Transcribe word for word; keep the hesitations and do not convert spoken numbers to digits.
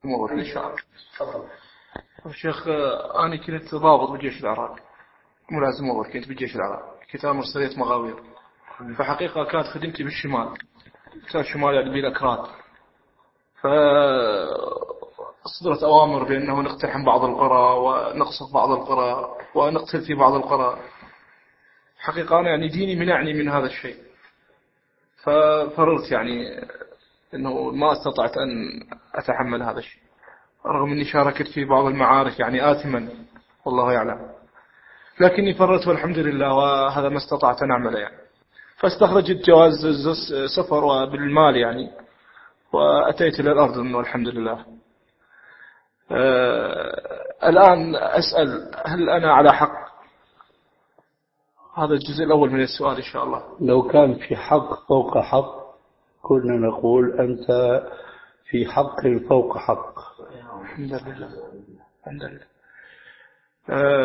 أمور إن شاء الله. تفضل. الشيخ أنا كنت ضابط بالجيش العراقي، ملازم أول كنت بالجيش العراقي، كنت أمر سرية مغاوير. فحقيقة كانت خدمتي بالشمال، كان الشمال يعني بالأكراد. فأصدرت أوامر بأنه نقتحم بعض القرى ونقصف بعض القرى ونقتل في بعض القرى. حقيقة أنا يعني ديني منعني من هذا الشيء، ففررت يعني أنه ما استطعت أن أتحمل هذا الشيء، رغم أني شاركت في بعض المعارك يعني آثما والله يعلم، لكني فررت والحمد لله، وهذا ما استطعت أن أعمله يعني. فاستخرجت جواز سفر وبالمال يعني، وأتيت إلى الأرض والحمد لله. آه الآن أسأل، هل أنا على حق؟ هذا الجزء الأول من السؤال إن شاء الله. لو كان في حق فوق حق كنا نقول أنت في حق فوق حق. الحمد لله. الحمد لله. آه